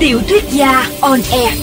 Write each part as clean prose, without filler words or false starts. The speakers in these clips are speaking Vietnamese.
Tiểu thuyết gia on air.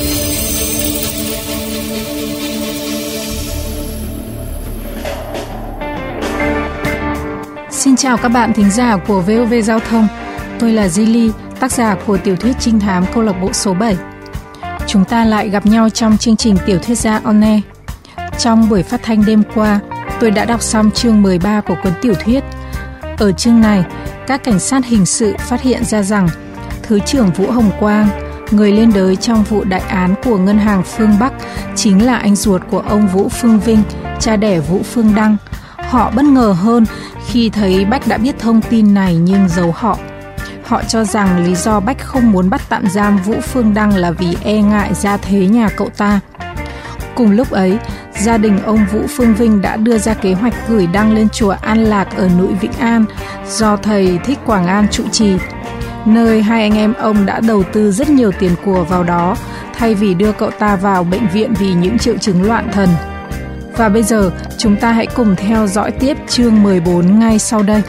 Xin chào các bạn thính giả của VOV Giao thông. Tôi là Zili, tác giả của tiểu thuyết trinh thám câu lạc bộ số 7. Chúng ta lại gặp nhau trong chương trình Tiểu thuyết gia on air. Trong buổi phát thanh đêm qua, tôi đã đọc xong chương 13 của cuốn tiểu thuyết. Ở chương này, các cảnh sát hình sự phát hiện ra rằng Thứ trưởng Vũ Hồng Quang, người lên đới trong vụ đại án của Ngân hàng Phương Bắc, chính là anh ruột của ông Vũ Phương Vinh, cha đẻ Vũ Phương Đăng. Họ bất ngờ hơn khi thấy Bách đã biết thông tin này nhưng giấu họ. Họ cho rằng lý do Bách không muốn bắt tạm giam Vũ Phương Đăng là vì e ngại gia thế nhà cậu ta. Cùng lúc ấy, gia đình ông Vũ Phương Vinh đã đưa ra kế hoạch gửi Đăng lên chùa An Lạc ở Núi Vĩnh An do thầy Thích Quảng An trụ trì, nơi hai anh em ông đã đầu tư rất nhiều tiền của vào đó thay vì đưa cậu ta vào bệnh viện vì những triệu chứng loạn thần. Và bây giờ, chúng ta hãy cùng theo dõi tiếp chương 14 ngay sau đây.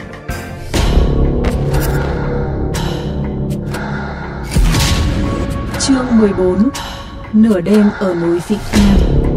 Chương 14. Nửa đêm ở núi Vĩnh An.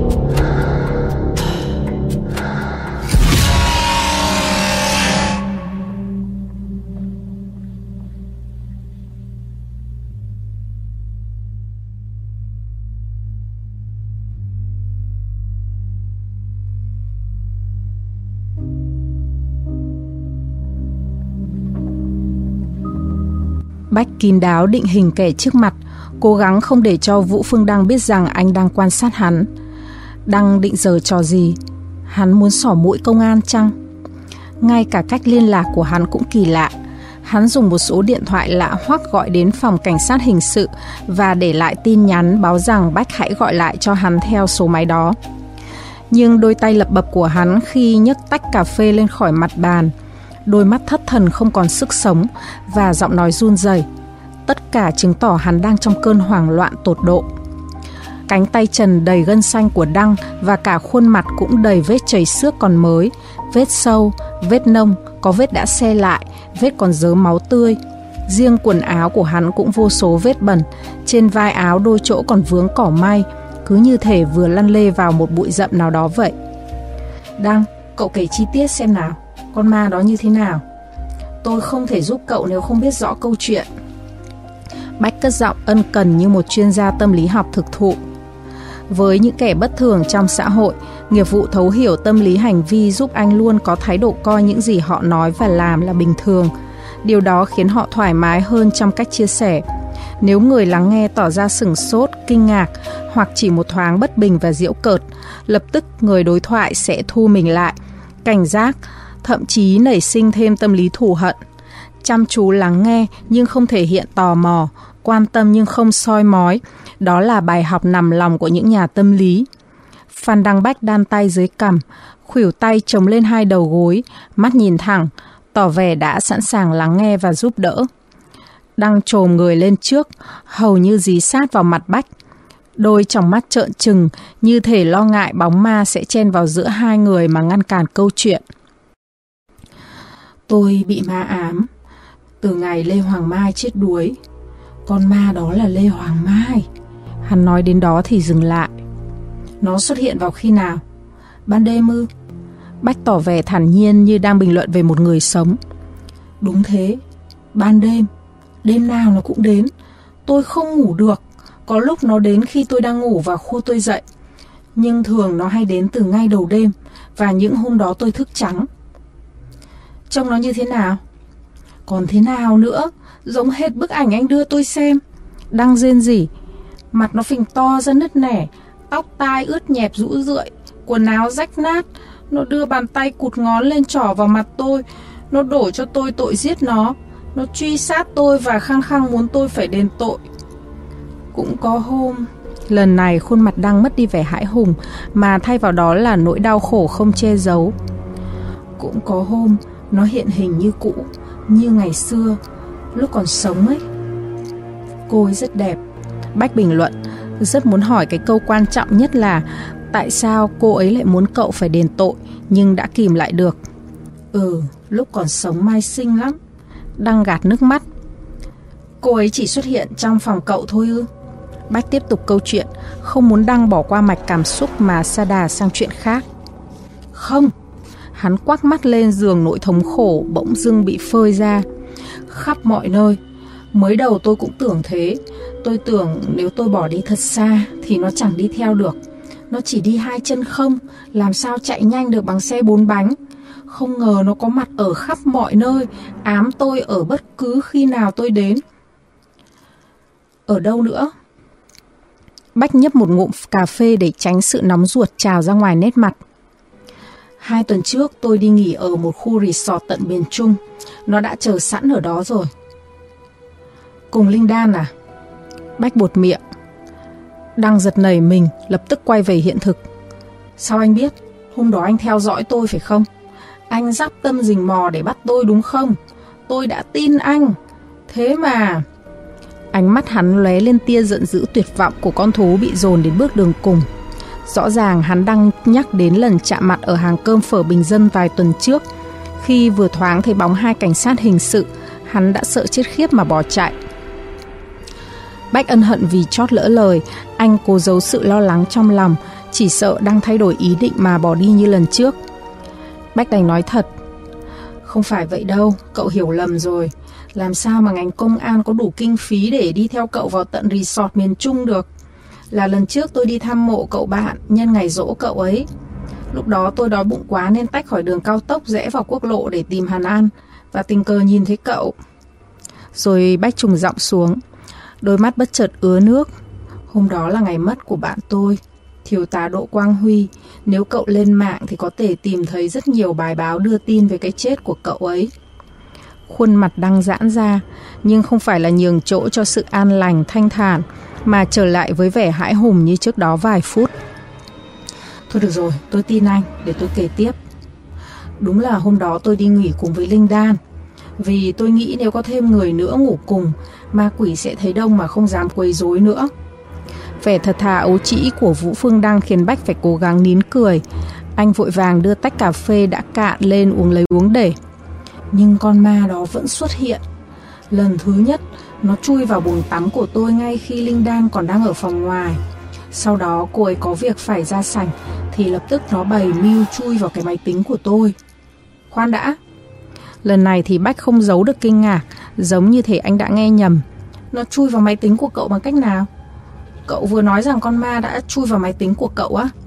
Bách kín đáo định hình kẻ trước mặt, cố gắng không để cho Vũ Phương Đăng biết rằng anh đang quan sát hắn. Đăng định giở trò gì? Hắn muốn xỏ mũi công an chăng? Ngay cả cách liên lạc của hắn cũng kỳ lạ. Hắn dùng một số điện thoại lạ hoắc gọi đến phòng cảnh sát hình sự và để lại tin nhắn báo rằng Bách hãy gọi lại cho hắn theo số máy đó. Nhưng đôi tay lập bập của hắn khi nhấc tách cà phê lên khỏi mặt bàn, đôi mắt thất thần không còn sức sống và giọng nói run rẩy, tất cả chứng tỏ hắn đang trong cơn hoảng loạn tột độ. Cánh tay trần đầy gân xanh của Đăng và cả khuôn mặt cũng đầy vết chảy xước còn mới, vết sâu, vết nông, có vết đã xe lại, vết còn rớ máu tươi. Riêng quần áo của hắn cũng vô số vết bẩn, trên vai áo đôi chỗ còn vướng cỏ may, cứ như thể vừa lăn lê vào một bụi rậm nào đó vậy. Đăng, cậu kể chi tiết xem nào, con ma đó như thế nào? Tôi không thể giúp cậu nếu không biết rõ câu chuyện. Bách cất giọng ân cần như một chuyên gia tâm lý học thực thụ. Với những kẻ bất thường trong xã hội, nghiệp vụ thấu hiểu tâm lý hành vi giúp anh luôn có thái độ coi những gì họ nói và làm là bình thường. Điều đó khiến họ thoải mái hơn trong cách chia sẻ. Nếu người lắng nghe tỏ ra sửng sốt, kinh ngạc hoặc chỉ một thoáng bất bình và giễu cợt, lập tức người đối thoại sẽ thu mình lại, cảnh giác, thậm chí nảy sinh thêm tâm lý thù hận. Chăm chú lắng nghe nhưng không thể hiện tò mò, quan tâm nhưng không soi mói, đó là bài học nằm lòng của những nhà tâm lý. Phan Đăng Bách đan tay dưới cằm, khuỷu tay chống lên hai đầu gối, mắt nhìn thẳng, tỏ vẻ đã sẵn sàng lắng nghe và giúp đỡ. Đăng chồm người lên trước, hầu như dí sát vào mặt Bách. Đôi tròng mắt trợn trừng, như thể lo ngại bóng ma sẽ chen vào giữa hai người mà ngăn cản câu chuyện. Tôi bị ma ám từ ngày Lê Hoàng Mai chết đuối. Con ma đó là Lê Hoàng Mai. Hắn nói đến đó thì dừng lại. Nó xuất hiện vào khi nào? Ban đêm ư? Bách tỏ vẻ thản nhiên như đang bình luận về một người sống. Đúng thế, ban đêm. Đêm nào nó cũng đến. Tôi không ngủ được. Có lúc nó đến khi tôi đang ngủ và khua tôi dậy. Nhưng thường nó hay đến từ ngay đầu đêm, và những hôm đó tôi thức trắng. Trông nó như thế nào? Còn thế nào nữa? Giống hệt bức ảnh anh đưa tôi xem. Đăng rên rỉ. Mặt nó phình to ra nứt nẻ, tóc tai ướt nhẹp rũ rượi, quần áo rách nát. Nó đưa bàn tay cụt ngón lên trỏ vào mặt tôi. Nó đổ cho tôi tội giết nó. Nó truy sát tôi và khăng khăng muốn tôi phải đền tội. Cũng có hôm... Lần này khuôn mặt Đăng mất đi vẻ hãi hùng, mà thay vào đó là nỗi đau khổ không che giấu. Cũng có hôm nó hiện hình như cũ, như ngày xưa, lúc còn sống ấy. Cô ấy rất đẹp. Bách bình luận, rất muốn hỏi cái câu quan trọng nhất là tại sao cô ấy lại muốn cậu phải đền tội, nhưng đã kìm lại được. Lúc còn sống Mai xinh lắm. Đăng gạt nước mắt. Cô ấy chỉ xuất hiện trong phòng cậu thôi ư? Bách tiếp tục câu chuyện, không muốn Đăng bỏ qua mạch cảm xúc mà sa đà sang chuyện khác. Không. Hắn quắc mắt lên giường nỗi thống khổ bỗng dưng bị phơi ra. Khắp mọi nơi. Mới đầu tôi cũng tưởng thế. Tôi tưởng nếu tôi bỏ đi thật xa thì nó chẳng đi theo được. Nó chỉ đi 2 chân không, làm sao chạy nhanh được bằng xe 4 bánh. Không ngờ nó có mặt ở khắp mọi nơi, ám tôi ở bất cứ khi nào tôi đến. Ở đâu nữa? Bách nhấp một ngụm cà phê để tránh sự nóng ruột trào ra ngoài nét mặt. 2 tuần trước tôi đi nghỉ ở một khu resort tận miền Trung. Nó đã chờ sẵn ở đó rồi. Cùng Linh Đan à? Bách buột miệng. Đăng giật nảy mình, lập tức quay về hiện thực. Sao anh biết? Hôm đó anh theo dõi tôi phải không? Anh dắp tâm rình mò để bắt tôi đúng không? Tôi đã tin anh. Thế mà... Ánh mắt hắn lóe lên tia giận dữ tuyệt vọng của con thú bị dồn đến bước đường cùng. Rõ ràng hắn đang nhắc đến lần chạm mặt ở hàng cơm phở bình dân vài tuần trước. Khi vừa thoáng thấy bóng 2 cảnh sát hình sự, hắn đã sợ chết khiếp mà bỏ chạy. Bách ân hận vì chót lỡ lời. Anh cố giấu sự lo lắng trong lòng, chỉ sợ đang thay đổi ý định mà bỏ đi như lần trước. Bách đành nói thật. Không phải vậy đâu, cậu hiểu lầm rồi. Làm sao mà ngành công an có đủ kinh phí để đi theo cậu vào tận resort miền Trung được. Là lần trước tôi đi thăm mộ cậu bạn nhân ngày giỗ cậu ấy. Lúc đó tôi đói bụng quá nên tách khỏi đường cao tốc rẽ vào quốc lộ để tìm Hàn An, và tình cờ nhìn thấy cậu. Rồi Bách trùng giọng xuống, đôi mắt bất chợt ứa nước. Hôm đó là ngày mất của bạn tôi, thiếu tá Đỗ Quang Huy. Nếu cậu lên mạng thì có thể tìm thấy rất nhiều bài báo đưa tin về cái chết của cậu ấy. Khuôn mặt Đăng giãn ra, nhưng không phải là nhường chỗ cho sự an lành thanh thản, mà trở lại với vẻ hãi hùng như trước đó vài phút. Thôi được rồi, tôi tin anh, để tôi kể tiếp. Đúng là hôm đó tôi đi nghỉ cùng với Linh Đan. Vì tôi nghĩ nếu có thêm người nữa ngủ cùng, ma quỷ sẽ thấy đông mà không dám quấy rối nữa. Vẻ thật thà ấu trĩ của Vũ Phương Đăng khiến Bách phải cố gắng nín cười. Anh vội vàng đưa tách cà phê đã cạn lên uống lấy uống để. Nhưng con ma đó vẫn xuất hiện. Lần thứ nhất, nó chui vào bồn tắm của tôi ngay khi Linh Đan còn đang ở phòng ngoài. Sau đó cô ấy có việc phải ra sảnh, thì lập tức nó bày mưu chui vào cái máy tính của tôi. Khoan đã. Lần này thì Bách không giấu được kinh ngạc, giống như thể anh đã nghe nhầm. Nó chui vào máy tính của cậu bằng cách nào? Cậu vừa nói rằng con ma đã chui vào máy tính của cậu á?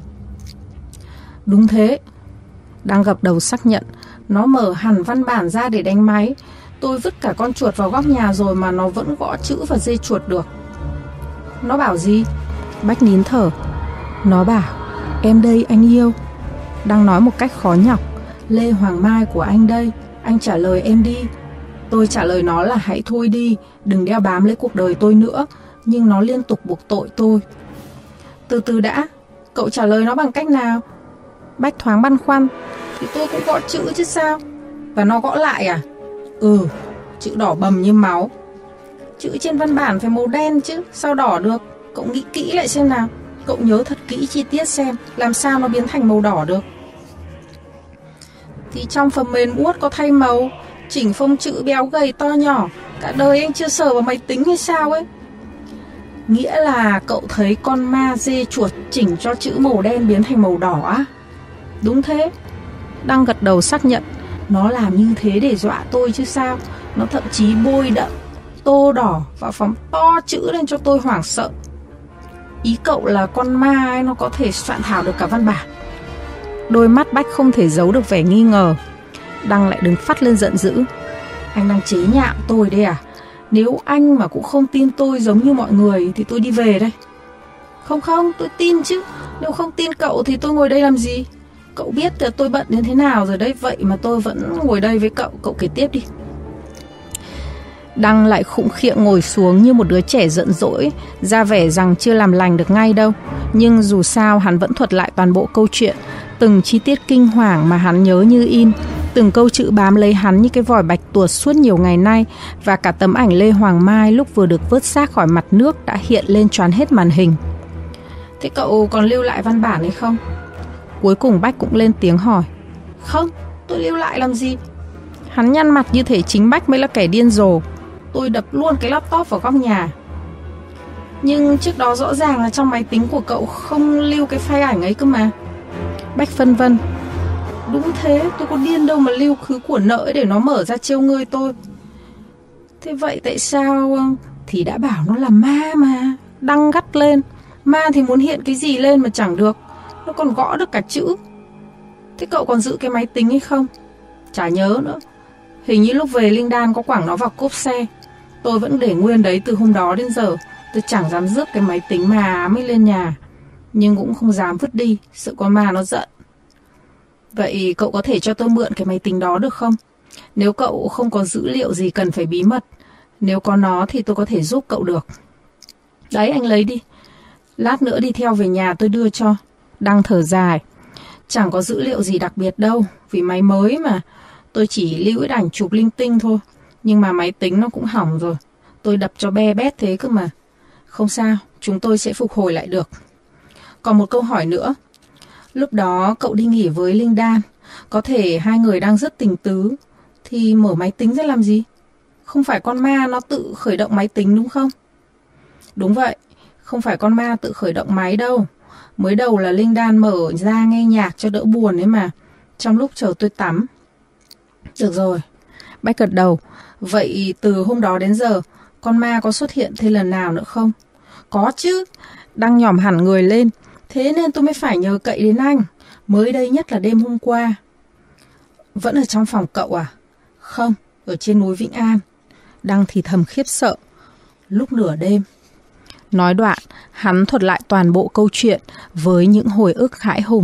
Đúng thế. Đang gật đầu xác nhận. Nó mở hẳn văn bản ra để đánh máy. Tôi vứt cả con chuột vào góc nhà rồi mà nó vẫn gõ chữ và dây chuột được. Nó bảo gì? Bách nín thở. Nó bảo, em đây anh yêu. Đang nói một cách khó nhọc. Lê Hoàng Mai của anh đây, anh trả lời em đi. Tôi trả lời nó là hãy thôi đi, đừng đeo bám lấy cuộc đời tôi nữa. Nhưng nó liên tục buộc tội tôi. Từ từ đã, cậu trả lời nó bằng cách nào? Bách thoáng băn khoăn. Thì tôi cũng gõ chữ chứ sao. Và nó gõ lại à? Ừ, chữ đỏ bầm như máu. Chữ trên văn bản phải màu đen chứ, sao đỏ được? Cậu nghĩ kỹ lại xem nào. Cậu nhớ thật kỹ chi tiết xem, làm sao nó biến thành màu đỏ được. Thì trong phần mềm Word có thay màu, chỉnh phông chữ béo gầy to nhỏ. Cả đời anh chưa sờ vào máy tính hay sao ấy? Nghĩa là cậu thấy con ma dê chuột chỉnh cho chữ màu đen biến thành màu đỏ á? Đúng thế. Đang gật đầu xác nhận. Nó làm như thế để dọa tôi chứ sao. Nó thậm chí bôi đậm, tô đỏ và phóng to chữ lên cho tôi hoảng sợ. Ý cậu là con ma ấy nó có thể soạn thảo được cả văn bản? Đôi mắt Bách không thể giấu được vẻ nghi ngờ. Đăng lại đứng phắt lên giận dữ. Anh đang chế nhạo tôi đây à? Nếu anh mà cũng không tin tôi giống như mọi người thì tôi đi về đây. Không, tôi tin chứ. Nếu không tin cậu thì tôi ngồi đây làm gì? Cậu biết là tôi bận đến thế nào rồi đấy. Vậy mà tôi vẫn ngồi đây với cậu. Cậu kể tiếp đi. Đăng lại khụng khiệng ngồi xuống như một đứa trẻ giận dỗi, ra vẻ rằng chưa làm lành được ngay đâu. Nhưng dù sao hắn vẫn thuật lại toàn bộ câu chuyện, từng chi tiết kinh hoàng mà hắn nhớ như in, từng câu chữ bám lấy hắn như cái vòi bạch tuộc suốt nhiều ngày nay, và cả tấm ảnh Lê Hoàng Mai lúc vừa được vớt xác khỏi mặt nước đã hiện lên choán hết màn hình. Thế cậu còn lưu lại văn bản hay không? Cuối cùng Bách cũng lên tiếng hỏi. Không, tôi lưu lại làm gì? Hắn nhăn mặt như thể chính Bách mới là kẻ điên rồ. tôi đập luôn cái laptop vào góc nhà. Nhưng trước đó rõ ràng là trong máy tính của cậu không lưu cái file ảnh ấy cơ mà. Bách phân vân. Đúng thế, tôi có điên đâu mà lưu khứ của nợ để nó mở ra trêu ngươi tôi. Thế vậy tại sao? Thì đã bảo nó là ma mà. Đăng gắt lên. Ma thì muốn hiện cái gì lên mà chẳng được. Nó còn gõ được cả chữ. Thế cậu còn giữ cái máy tính hay không? Chả nhớ nữa. Hình như lúc về Linh Đan có quẳng nó vào cốp xe. Tôi vẫn để nguyên đấy từ hôm đó đến giờ. Tôi chẳng dám rước cái máy tính mà mới lên nhà. Nhưng cũng không dám vứt đi, sợ con ma nó giận. Vậy cậu có thể cho tôi mượn cái máy tính đó được không? Nếu cậu không có dữ liệu gì cần phải bí mật. Nếu có nó thì tôi có thể giúp cậu được. Đấy, anh lấy đi. Lát nữa đi theo về nhà tôi đưa cho. Đăng thở dài. Chẳng có dữ liệu gì đặc biệt đâu. Vì máy mới mà. Tôi chỉ lưu ít ảnh chụp linh tinh thôi. Nhưng mà máy tính nó cũng hỏng rồi. Tôi đập cho be bét thế cơ mà. Không sao, chúng tôi sẽ phục hồi lại được. Còn một câu hỏi nữa. Lúc đó cậu đi nghỉ với Linh Đan. Có thể hai người đang rất tình tứ. Thì mở máy tính ra làm gì? Không phải con ma nó tự khởi động máy tính đúng không? Đúng vậy, không phải con ma tự khởi động máy đâu. Mới đầu là Linh Đan mở ra nghe nhạc cho đỡ buồn ấy mà. Trong lúc chờ tôi tắm. Được rồi. Bách gật đầu. Vậy từ hôm đó đến giờ, con ma có xuất hiện thêm lần nào nữa không? Có chứ. Đăng nhòm hẳn người lên. Thế nên tôi mới phải nhờ cậy đến anh. Mới đây nhất là đêm hôm qua. Vẫn ở trong phòng cậu à? Không, ở trên núi Vĩnh An. Đăng thì thầm khiếp sợ. Lúc nửa đêm. Nói đoạn, hắn thuật lại toàn bộ câu chuyện với những hồi ức hãi hùng.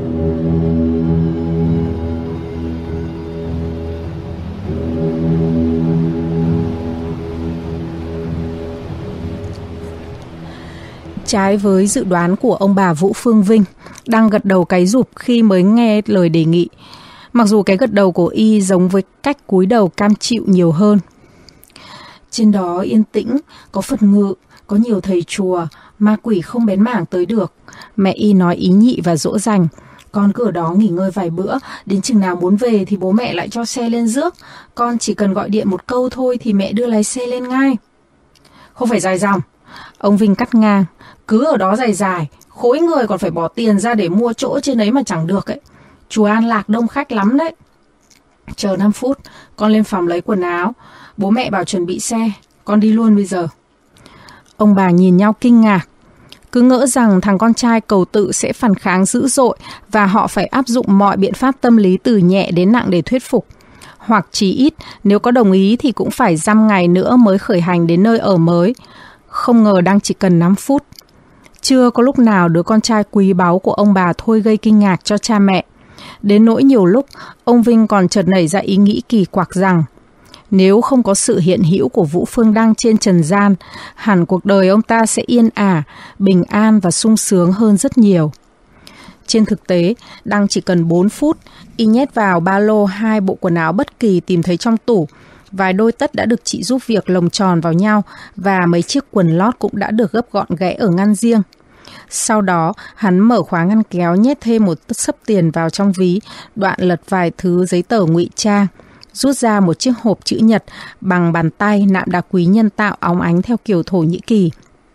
Trái với dự đoán của ông bà Vũ Phương Vinh, Đăng gật đầu cáy rụp khi mới nghe lời đề nghị. Mặc dù cái gật đầu của y giống với cách cúi đầu cam chịu nhiều hơn. Trên đó yên tĩnh, có Phật ngự, có nhiều thầy chùa, ma quỷ không bén mảng tới được. Mẹ y nói ý nhị và dỗ dành. Con cứ ở đó nghỉ ngơi vài bữa, đến chừng nào muốn về thì bố mẹ lại cho xe lên rước. Con chỉ cần gọi điện một câu thôi thì mẹ đưa lái xe lên ngay. Không phải dài dòng. Ông Vinh cắt ngang. Cứ ở đó dài, khối người còn phải bỏ tiền ra để mua chỗ trên ấy mà chẳng được ấy. Chùa An Lạc đông khách lắm đấy. Chờ 5 phút, con lên phòng lấy quần áo. Bố mẹ bảo chuẩn bị xe, con đi luôn bây giờ. Ông bà nhìn nhau kinh ngạc. Cứ ngỡ rằng thằng con trai cầu tự sẽ phản kháng dữ dội và họ phải áp dụng mọi biện pháp tâm lý từ nhẹ đến nặng để thuyết phục. Hoặc chí ít, nếu có đồng ý thì cũng phải dăm ngày nữa mới khởi hành đến nơi ở mới. Không ngờ đang chỉ cần 5 phút. Chưa có lúc nào đứa con trai quý báu của ông bà thôi gây kinh ngạc cho cha mẹ. Đến nỗi nhiều lúc, ông Vinh còn chợt nảy ra ý nghĩ kỳ quặc rằng nếu không có sự hiện hữu của Vũ Phương Đăng trên trần gian, hẳn cuộc đời ông ta sẽ yên ả, bình an và sung sướng hơn rất nhiều. Trên thực tế, Đăng chỉ cần 4 phút, y nhét vào ba lô 2 bộ quần áo bất kỳ tìm thấy trong tủ. Vài đôi tất đã được chị giúp việc lồng tròn vào nhau và mấy chiếc quần lót cũng đã được gấp gọn ghẽ ở ngăn riêng. Sau đó, hắn mở khóa ngăn kéo nhét thêm một xấp tiền vào trong ví, đoạn lật vài thứ giấy tờ ngụy trang, rút ra một chiếc hộp chữ nhật bằng bàn tay nạm đá quý nhân tạo óng ánh theo kiểu Thổ Nhĩ Kỳ.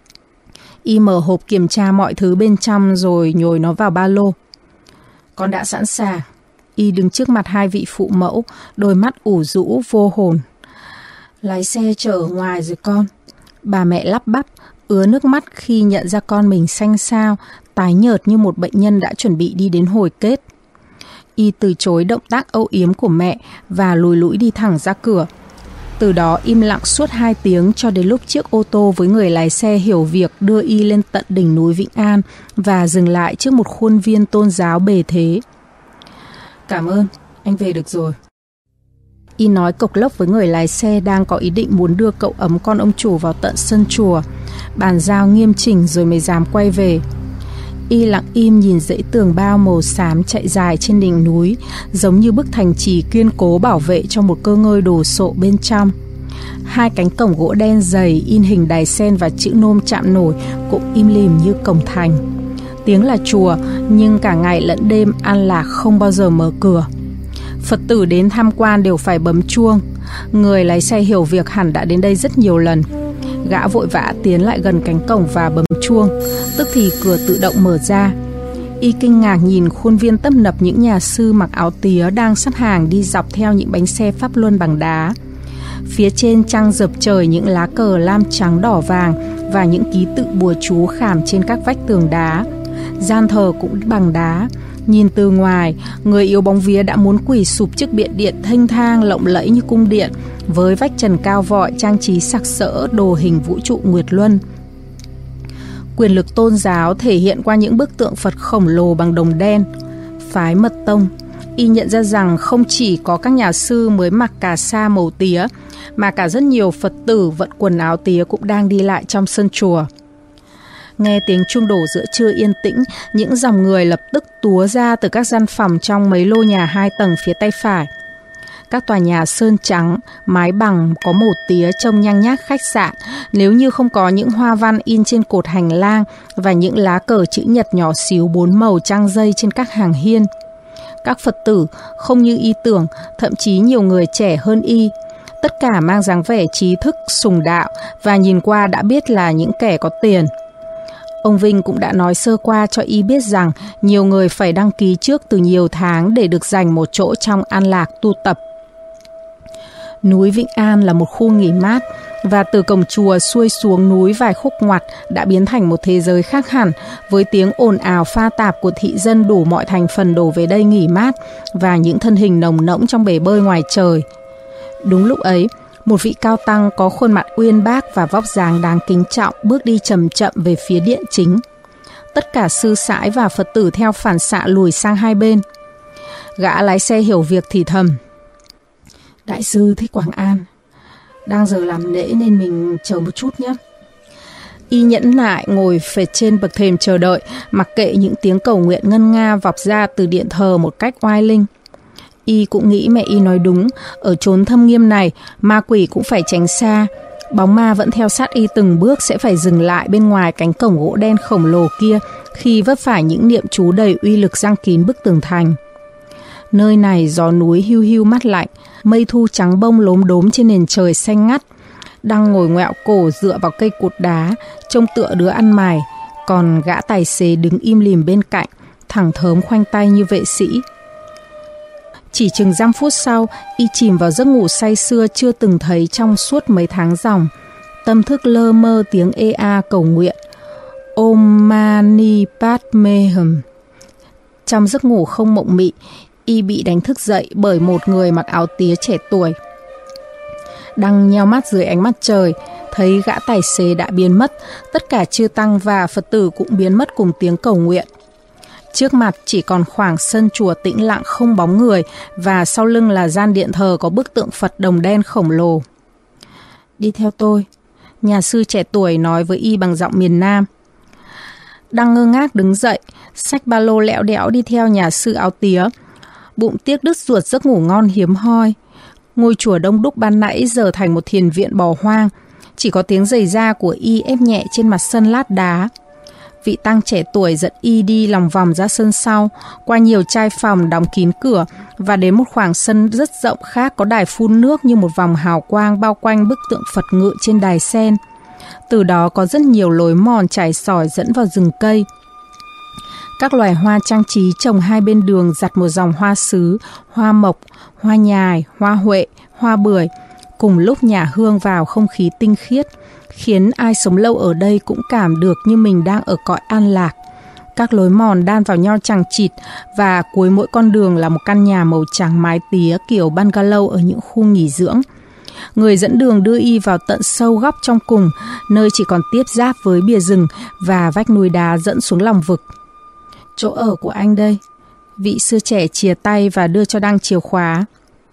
Y mở hộp kiểm tra mọi thứ bên trong rồi nhồi nó vào ba lô. Con đã sẵn sàng. Y đứng trước mặt 2 vị phụ mẫu, đôi mắt ủ rũ vô hồn. Lái xe chở ở ngoài rồi con. Bà mẹ lắp bắp, ứa nước mắt khi nhận ra con mình xanh xao, tái nhợt như một bệnh nhân đã chuẩn bị đi đến hồi kết. Y từ chối động tác âu yếm của mẹ và lùi lũi đi thẳng ra cửa. Từ đó im lặng suốt 2 tiếng cho đến lúc chiếc ô tô với người lái xe hiểu việc đưa Y lên tận đỉnh núi Vĩnh An và dừng lại trước một khuôn viên tôn giáo bề thế. Cảm ơn, anh về được rồi. Y nói cộc lốc với người lái xe đang có ý định muốn đưa cậu ấm con ông chủ vào tận sân chùa, bàn giao nghiêm chỉnh rồi mới dám quay về. Y lặng im nhìn dãy tường bao màu xám chạy dài trên đỉnh núi, giống như bức thành trì kiên cố bảo vệ cho một cơ ngơi đồ sộ bên trong. 2 cánh cổng gỗ đen dày in hình đài sen và chữ nôm chạm nổi cũng im lìm như cổng thành. Tiếng là chùa, nhưng cả ngày lẫn đêm An Lạc không bao giờ mở cửa. Phật tử đến tham quan đều phải bấm chuông. Người lái xe hiểu việc hẳn đã đến đây rất nhiều lần. Gã vội vã tiến lại gần cánh cổng và bấm chuông. Tức thì cửa tự động mở ra. Y kinh ngạc nhìn khuôn viên tấp nập những nhà sư mặc áo tía đang xếp hàng đi dọc theo những bánh xe pháp luân bằng đá. Phía trên trăng rợp trời những lá cờ lam trắng đỏ vàng và những ký tự bùa chú khảm trên các vách tường đá. Gian thờ cũng bằng đá. Nhìn từ ngoài, người yếu bóng vía đã muốn quỳ sụp trước biện điện thênh thang lộng lẫy như cung điện, với vách trần cao vọi trang trí sặc sỡ đồ hình vũ trụ nguyệt luân. Quyền lực tôn giáo thể hiện qua những bức tượng Phật khổng lồ bằng đồng đen. Phái Mật Tông, Y nhận ra rằng không chỉ có các nhà sư mới mặc cà sa màu tía, mà cả rất nhiều Phật tử vận quần áo tía cũng đang đi lại trong sân chùa. Nghe tiếng chuông đổ giữa trưa yên tĩnh, những dòng người lập tức túa ra từ các gian phòng trong mấy lô nhà 2 tầng phía tay phải. Các tòa nhà sơn trắng, mái bằng có màu tía trông nhang nhác khách sạn, nếu như không có những hoa văn in trên cột hành lang và những lá cờ chữ nhật nhỏ xíu 4 màu trang dây trên các hàng hiên. Các Phật tử không như Y tưởng, thậm chí nhiều người trẻ hơn Y. Tất cả mang dáng vẻ trí thức, sùng đạo và nhìn qua đã biết là những kẻ có tiền. Ông Vinh cũng đã nói sơ qua cho Y biết rằng nhiều người phải đăng ký trước từ nhiều tháng để được dành một chỗ trong An Lạc tu tập. Núi Vĩnh An là một khu nghỉ mát, và từ cổng chùa xuôi xuống núi vài khúc ngoặt đã biến thành một thế giới khác hẳn, với tiếng ồn ào pha tạp của thị dân đủ mọi thành phần đổ về đây nghỉ mát và những thân hình nồng nỗng trong bể bơi ngoài trời. Đúng lúc ấy, một vị cao tăng có khuôn mặt uyên bác và vóc dáng đáng kính trọng bước đi chậm chậm về phía điện chính. Tất cả sư sãi và Phật tử theo phản xạ lùi sang hai bên. Gã lái xe hiểu việc thì thầm: Đại sư Thích Quảng An, đang giờ làm lễ nên mình chờ một chút nhé. Y nhẫn nại ngồi phệt trên bậc thềm chờ đợi, mặc kệ những tiếng cầu nguyện ngân nga vọng ra từ điện thờ một cách oai linh. Y cũng nghĩ mẹ Y nói đúng, ở chốn thâm nghiêm này, ma quỷ cũng phải tránh xa. Bóng ma vẫn theo sát Y từng bước sẽ phải dừng lại bên ngoài cánh cổng gỗ đen khổng lồ kia khi vấp phải những niệm chú đầy uy lực giăng kín bức tường thành. Nơi này gió núi hiu hiu mát lạnh, mây thu trắng bông lốm đốm trên nền trời xanh ngắt. Đang ngồi ngoẹo cổ dựa vào cây cột đá, trông tựa đứa ăn mày, còn gã tài xế đứng im lìm bên cạnh, thẳng thớm khoanh tay như vệ sĩ. Chỉ chừng 5 phút sau, Y chìm vào giấc ngủ say sưa chưa từng thấy trong suốt mấy tháng ròng. Tâm thức lơ mơ tiếng ea cầu nguyện Om Mani Padme Hum. Trong giấc ngủ không mộng mị, Y bị đánh thức dậy bởi một người mặc áo tía trẻ tuổi. Đang nheo mắt dưới ánh mặt trời, thấy gã tài xế đã biến mất, tất cả chư tăng và Phật tử cũng biến mất cùng tiếng cầu nguyện. Trước mặt chỉ còn khoảng sân chùa tĩnh lặng không bóng người, và sau lưng là gian điện thờ có bức tượng Phật đồng đen khổng lồ. Đi theo tôi, nhà sư trẻ tuổi nói với Y bằng giọng miền Nam. Đang ngơ ngác đứng dậy, xách ba lô lẹo đẽo đi theo nhà sư áo tía. Bụng tiếc đứt ruột giấc ngủ ngon hiếm hoi. Ngôi chùa đông đúc ban nãy giờ thành một thiền viện bỏ hoang, chỉ có tiếng giày da của Y ép nhẹ trên mặt sân lát đá. Vị tăng trẻ tuổi dẫn Y đi lòng vòng ra sân sau, qua nhiều trai phòng đóng kín cửa, và đến một khoảng sân rất rộng khác có đài phun nước như một vòng hào quang bao quanh bức tượng Phật ngự trên đài sen. Từ đó có rất nhiều lối mòn trải sỏi dẫn vào rừng cây. Các loài hoa trang trí trồng hai bên đường giặt một dòng hoa sứ, hoa mộc, hoa nhài, hoa huệ, hoa bưởi, cùng lúc nhả hương vào không khí tinh khiết, khiến ai sống lâu ở đây cũng cảm được như mình đang ở cõi an lạc. Các lối mòn đan vào nhau chằng chịt, và cuối mỗi con đường là một căn nhà màu trắng mái tía kiểu bungalow ở những khu nghỉ dưỡng. Người dẫn đường đưa Y vào tận sâu góc trong cùng, nơi chỉ còn tiếp giáp với bìa rừng và vách núi đá dẫn xuống lòng vực. Chỗ ở của anh đây. Vị sư trẻ chìa tay và đưa cho Đăng chìa khóa.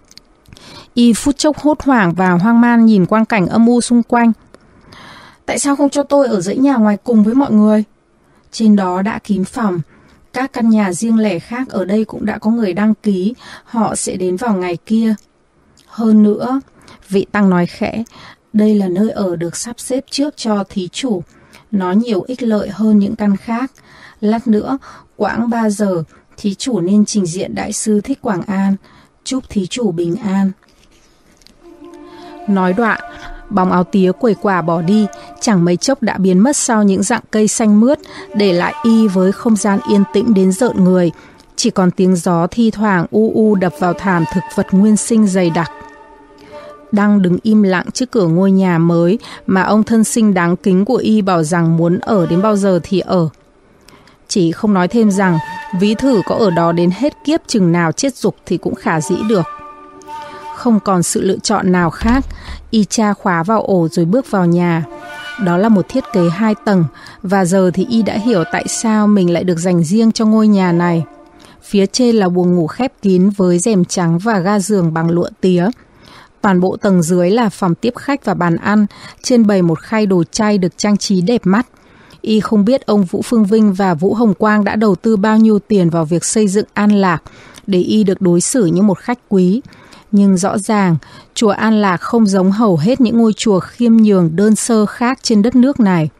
Y phút chốc hốt hoảng và hoang mang nhìn quang cảnh âm u xung quanh. Tại sao không cho tôi ở dãy nhà ngoài cùng với mọi người? Trên đó đã kín phòng. Các căn nhà riêng lẻ khác ở đây cũng đã có người đăng ký. Họ sẽ đến vào ngày kia. Hơn nữa, vị tăng nói khẽ, đây là nơi ở được sắp xếp trước cho thí chủ. Nó nhiều ích lợi hơn những căn khác. Lát nữa, quãng 3 giờ, thí chủ nên trình diện Đại sư Thích Quảng An. Chúc thí chủ bình an. Nói đoạn, bóng áo tía quẩy quả bỏ đi, chẳng mấy chốc đã biến mất sau những rặng cây xanh mướt, để lại Y với không gian yên tĩnh đến rợn người, chỉ còn tiếng gió thi thoảng u u đập vào thảm thực vật nguyên sinh dày đặc. Đăng đứng im lặng trước cửa ngôi nhà mới mà ông thân sinh đáng kính của Y bảo rằng muốn ở đến bao giờ thì ở. Chỉ không nói thêm rằng ví thử có ở đó đến hết kiếp chừng nào chết dục thì cũng khả dĩ được. Không còn sự lựa chọn nào khác, Y tra khóa vào ổ rồi bước vào nhà. Đó là một thiết kế 2 tầng, và giờ thì Y đã hiểu tại sao mình lại được dành riêng cho ngôi nhà này. Phía trên là buồng ngủ khép kín với rèm trắng và ga giường bằng lụa tía. Toàn bộ tầng dưới là phòng tiếp khách và bàn ăn, trên bày một khay đồ chay được trang trí đẹp mắt. Y không biết ông Vũ Phương Vinh và Vũ Hồng Quang đã đầu tư bao nhiêu tiền vào việc xây dựng An Lạc để Y được đối xử như một khách quý. Nhưng rõ ràng, chùa An Lạc không giống hầu hết những ngôi chùa khiêm nhường đơn sơ khác trên đất nước này.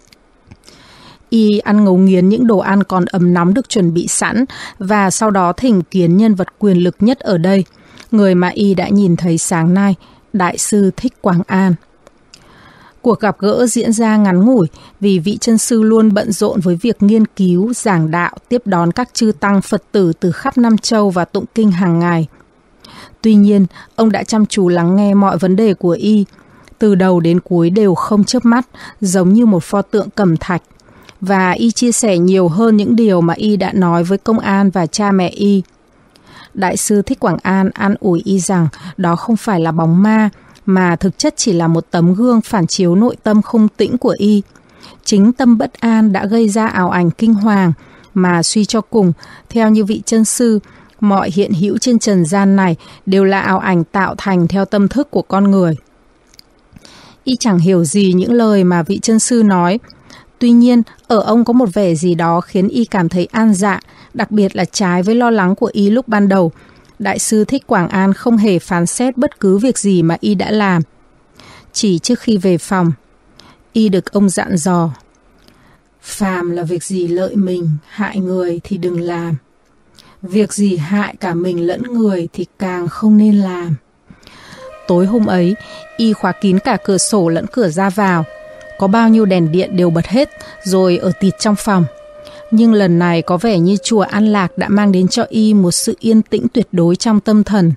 Y ăn ngấu nghiến những đồ ăn còn ấm nóng được chuẩn bị sẵn, và sau đó thỉnh kiến nhân vật quyền lực nhất ở đây, người mà Y đã nhìn thấy sáng nay, Đại sư Thích Quảng An. Cuộc gặp gỡ diễn ra ngắn ngủi vì vị chân sư luôn bận rộn với việc nghiên cứu, giảng đạo, tiếp đón các chư tăng Phật tử từ khắp Nam Châu và tụng kinh hàng ngày. Tuy nhiên, ông đã chăm chú lắng nghe mọi vấn đề của Y, từ đầu đến cuối đều không chớp mắt, giống như một pho tượng cẩm thạch. Và Y chia sẻ nhiều hơn những điều mà Y đã nói với công an và cha mẹ Y. Đại sư Thích Quảng An an ủi Y rằng đó không phải là bóng ma, mà thực chất chỉ là một tấm gương phản chiếu nội tâm không tĩnh của Y. Chính tâm bất an đã gây ra ảo ảnh kinh hoàng, mà suy cho cùng, theo như vị chân sư, mọi hiện hữu trên trần gian này đều là ảo ảnh tạo thành theo tâm thức của con người. Y chẳng hiểu gì những lời mà vị chân sư nói. Tuy nhiên, ở ông có một vẻ gì đó khiến Y cảm thấy an dạ, đặc biệt là trái với lo lắng của Y lúc ban đầu. Đại sư Thích Quảng An không hề phán xét bất cứ việc gì mà Y đã làm. Chỉ trước khi về phòng, Y được ông dặn dò: phàm là việc gì lợi mình, hại người thì đừng làm. Việc gì hại cả mình lẫn người thì càng không nên làm. Tối hôm ấy, Y khóa kín cả cửa sổ lẫn cửa ra vào. Có bao nhiêu đèn điện đều bật hết, rồi ở tịt trong phòng. Nhưng lần này có vẻ như chùa An Lạc đã mang đến cho Y một sự yên tĩnh tuyệt đối trong tâm thần.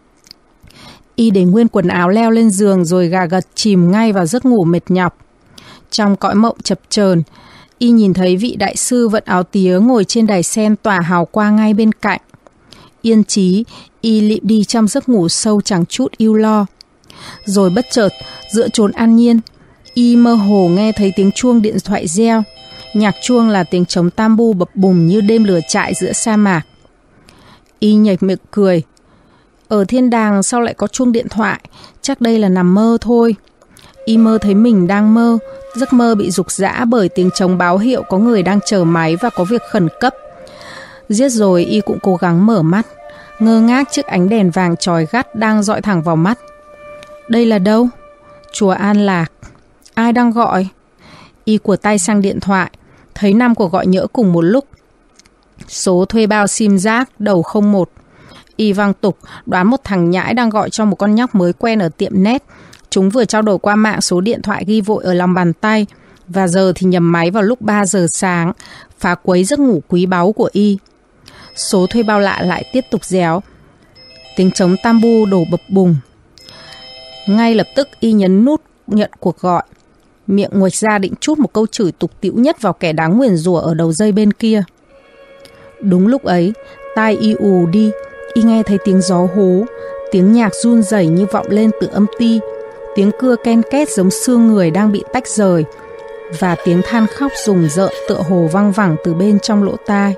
Y để nguyên quần áo leo lên giường rồi gà gật chìm ngay vào giấc ngủ mệt nhọc. Trong cõi mộng chập chờn, Y nhìn thấy vị đại sư vận áo tía ngồi trên đài sen tỏa hào quang ngay bên cạnh. Yên trí, Y lịm đi trong giấc ngủ sâu chẳng chút ưu lo. Rồi bất chợt, giữa chốn an nhiên, Y mơ hồ nghe thấy tiếng chuông điện thoại reo. Nhạc chuông là tiếng trống tam bu bập bùng như đêm lửa trại giữa sa mạc. Y nhếch miệng cười. Ở thiên đàng sao lại có chuông điện thoại? Chắc đây là nằm mơ thôi. Y mơ thấy mình đang mơ. Giấc mơ bị rục rã bởi tiếng trống báo hiệu có người đang chờ máy và có việc khẩn cấp. Giết rồi Y cũng cố gắng mở mắt, ngơ ngác trước ánh đèn vàng chói gắt đang dọi thẳng vào mắt. Đây là đâu? Chùa An Lạc. Ai đang gọi? Y của tay sang điện thoại, thấy 5 cuộc gọi nhỡ cùng một lúc. Số thuê bao sim rác đầu 01. Y văng tục đoán một thằng nhãi đang gọi cho một con nhóc mới quen ở tiệm net. Chúng vừa trao đổi qua mạng số điện thoại ghi vội ở lòng bàn tay, và giờ thì nhầm máy vào lúc 3 giờ sáng, phá quấy giấc ngủ quý báu của Y. Số thuê bao lạ lại tiếp tục réo. Tiếng trống tam bu đổ bập bùng. Ngay lập tức Y nhấn nút nhận cuộc gọi, miệng nguệch ra định trút một câu chửi tục tĩu nhất vào kẻ đáng nguyền rủa ở đầu dây bên kia. Đúng lúc ấy, tai Y ù đi, Y nghe thấy tiếng gió hú, tiếng nhạc run rẩy như vọng lên từ âm ti, tiếng cưa ken két giống xương người đang bị tách rời, và tiếng than khóc rùng rợn tựa hồ văng vẳng từ bên trong lỗ tai.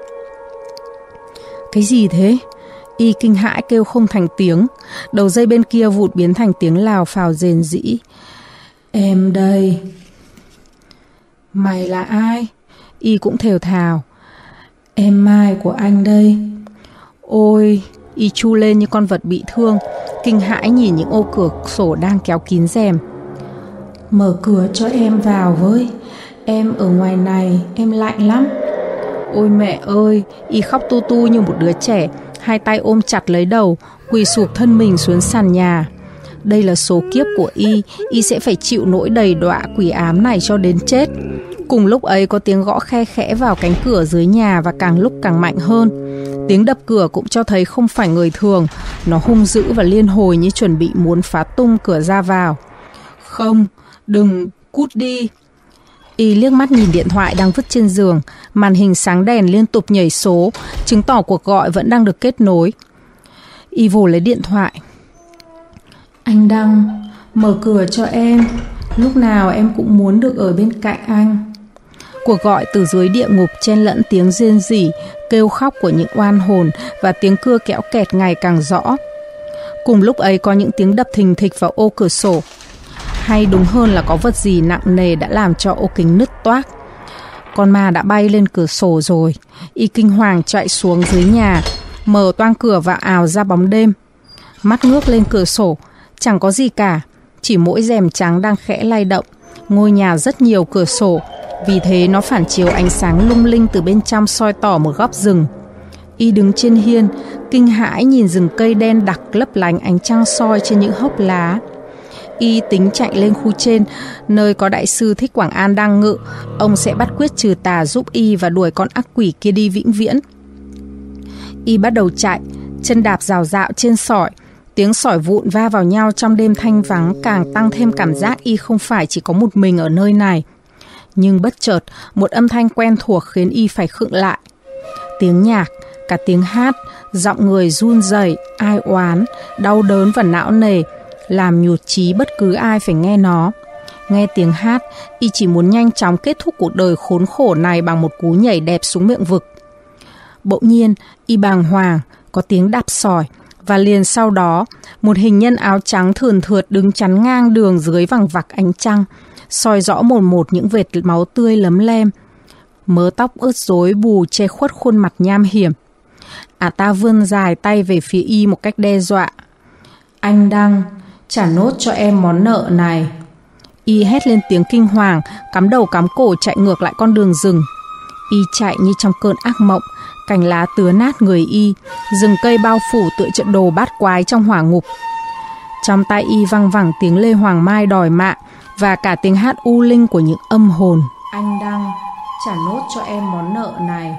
Cái gì thế? Y kinh hãi kêu không thành tiếng. Đầu dây bên kia vụt biến thành tiếng lào phào rền rĩ. Em đây. Mày là ai? Y cũng thều thào. Em Mai của anh đây. Ôi, Y chu lên như con vật bị thương, kinh hãi nhìn những ô cửa sổ đang kéo kín rèm. Mở cửa cho em vào với. Em ở ngoài này, em lạnh lắm. Ôi mẹ ơi, Y khóc tu tu như một đứa trẻ, hai tay ôm chặt lấy đầu, quỳ sụp thân mình xuống sàn nhà. Đây là số kiếp của y sẽ phải chịu nỗi đầy đọa quỷ ám này cho đến chết. Cùng lúc ấy có tiếng gõ khe khẽ vào cánh cửa dưới nhà và càng lúc càng mạnh hơn. Tiếng đập cửa cũng cho thấy không phải người thường, nó hung dữ và liên hồi như chuẩn bị muốn phá tung cửa ra vào. Không, đừng, cút đi. Y liếc mắt nhìn điện thoại đang vứt trên giường, màn hình sáng đèn liên tục nhảy số, chứng tỏ cuộc gọi vẫn đang được kết nối. Y vồ lấy điện thoại. Anh Đăng, mở cửa cho em, lúc nào em cũng muốn được ở bên cạnh anh. Cuộc gọi từ dưới địa ngục chen lẫn tiếng rên rỉ, kêu khóc của những oan hồn và tiếng cưa kéo kẹt ngày càng rõ. Cùng lúc ấy có những tiếng đập thình thịch vào ô cửa sổ. Hay đúng hơn là có vật gì nặng nề đã làm cho ô kính nứt toác. Con ma đã bay lên cửa sổ rồi. Y kinh hoàng chạy xuống dưới nhà, mở toang cửa và ào ra bóng đêm. Mắt ngước lên cửa sổ, chẳng có gì cả, chỉ mỗi rèm trắng đang khẽ lay động. Ngôi nhà rất nhiều cửa sổ, vì thế nó phản chiếu ánh sáng lung linh từ bên trong soi tỏ một góc rừng. Y đứng trên hiên, kinh hãi nhìn rừng cây đen đặc lấp lánh ánh trăng soi trên những hốc lá. Y tính chạy lên khu trên, nơi có đại sư Thích Quảng An đang ngự. Ông sẽ bắt quyết trừ tà giúp y và đuổi con ác quỷ kia đi vĩnh viễn. Y bắt đầu chạy, chân đạp rào rạo trên sỏi. Tiếng sỏi vụn va vào nhau trong đêm thanh vắng càng tăng thêm cảm giác y không phải chỉ có một mình ở nơi này. Nhưng bất chợt, một âm thanh quen thuộc khiến y phải khựng lại. Tiếng nhạc, cả tiếng hát, giọng người run rẩy, ai oán, đau đớn và não nề, làm nhụt chí bất cứ ai phải nghe nó. Nghe tiếng hát, y chỉ muốn nhanh chóng kết thúc cuộc đời khốn khổ này bằng một cú nhảy đẹp xuống miệng vực. Bỗng nhiên, y bàng hoàng, có tiếng đạp sỏi, và liền sau đó, một hình nhân áo trắng thườn thượt đứng chắn ngang đường dưới vằng vặc ánh trăng, soi rõ một những vệt máu tươi lấm lem. Mớ tóc ướt rối bù che khuất khuôn mặt nham hiểm. Ta vươn dài tay về phía y một cách đe dọa. Anh Đăng, trả nốt cho em món nợ này. Y hét lên tiếng kinh hoàng, cắm đầu cắm cổ chạy ngược lại con đường rừng. Y chạy như trong cơn ác mộng, cành lá tứa nát người y, rừng cây bao phủ tựa trận đồ bát quái trong hỏa ngục. Trong tay y văng vẳng tiếng Lê Hoàng Mai đòi mạng và cả tiếng hát u linh của những âm hồn. Anh Đăng, trả nốt cho em món nợ này.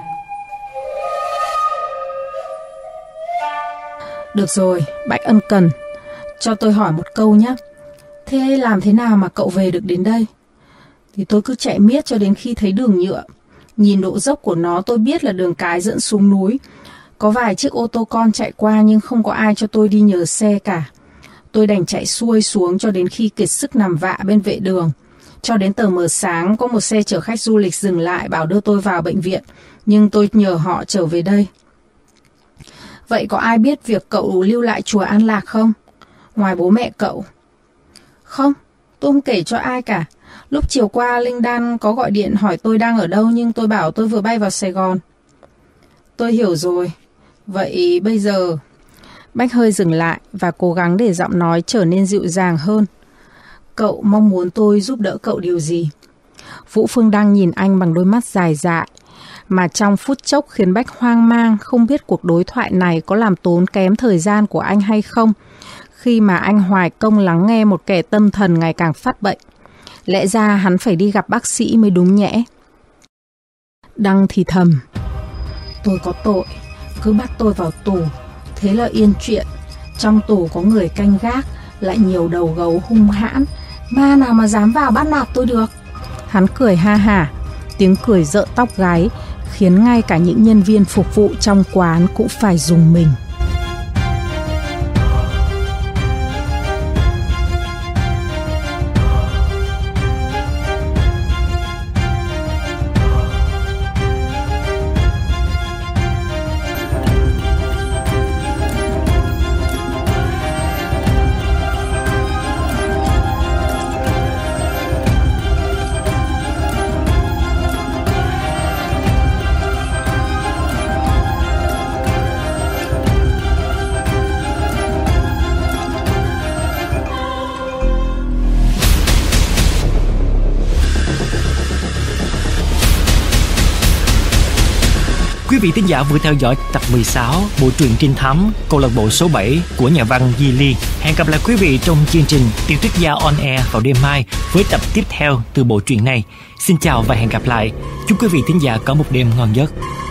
Được rồi, Bạch Ân Cần, cho tôi hỏi một câu nhé. Thế làm thế nào mà cậu về được đến đây? Thì tôi cứ chạy miết cho đến khi thấy đường nhựa. Nhìn độ dốc của nó tôi biết là đường cái dẫn xuống núi. Có vài chiếc ô tô con chạy qua nhưng không có ai cho tôi đi nhờ xe cả. Tôi đành chạy xuôi xuống cho đến khi kiệt sức nằm vạ bên vệ đường. Cho đến tờ mờ sáng có một xe chở khách du lịch dừng lại bảo đưa tôi vào bệnh viện. Nhưng tôi nhờ họ trở về đây. Vậy có ai biết việc cậu lưu lại chùa An Lạc không? Ngoài bố mẹ cậu. Không, tôi không kể cho ai cả. Lúc chiều qua Linh Đan có gọi điện hỏi tôi đang ở đâu, nhưng tôi bảo tôi vừa bay vào Sài Gòn. Tôi hiểu rồi. Vậy bây giờ... Bách hơi dừng lại và cố gắng để giọng nói trở nên dịu dàng hơn. Cậu mong muốn tôi giúp đỡ cậu điều gì? Vũ Phương Đăng nhìn anh bằng đôi mắt dài dại, mà trong phút chốc khiến Bách hoang mang, không biết cuộc đối thoại này có làm tốn kém thời gian của anh hay không, khi mà anh hoài công lắng nghe một kẻ tâm thần ngày càng phát bệnh. Lẽ ra hắn phải đi gặp bác sĩ mới đúng nhẽ. Đăng thì thầm. Tôi có tội, cứ bắt tôi vào tù, thế là yên chuyện. Trong tù có người canh gác, lại nhiều đầu gấu hung hãn, ma nào mà dám vào bắt nạt tôi được. Hắn cười ha hả, tiếng cười rợn tóc gáy, khiến ngay cả những nhân viên phục vụ trong quán cũng phải rùng mình. Quý vị thính giả vừa theo dõi tập 16 bộ truyện trinh thám câu lạc bộ số 7 của nhà văn Di Ly. Hẹn gặp lại quý vị trong chương trình Tiểu thuyết gia on air vào đêm mai với tập tiếp theo từ bộ truyện này. Xin chào và hẹn gặp lại. Chúc quý vị thính giả có một đêm ngon giấc.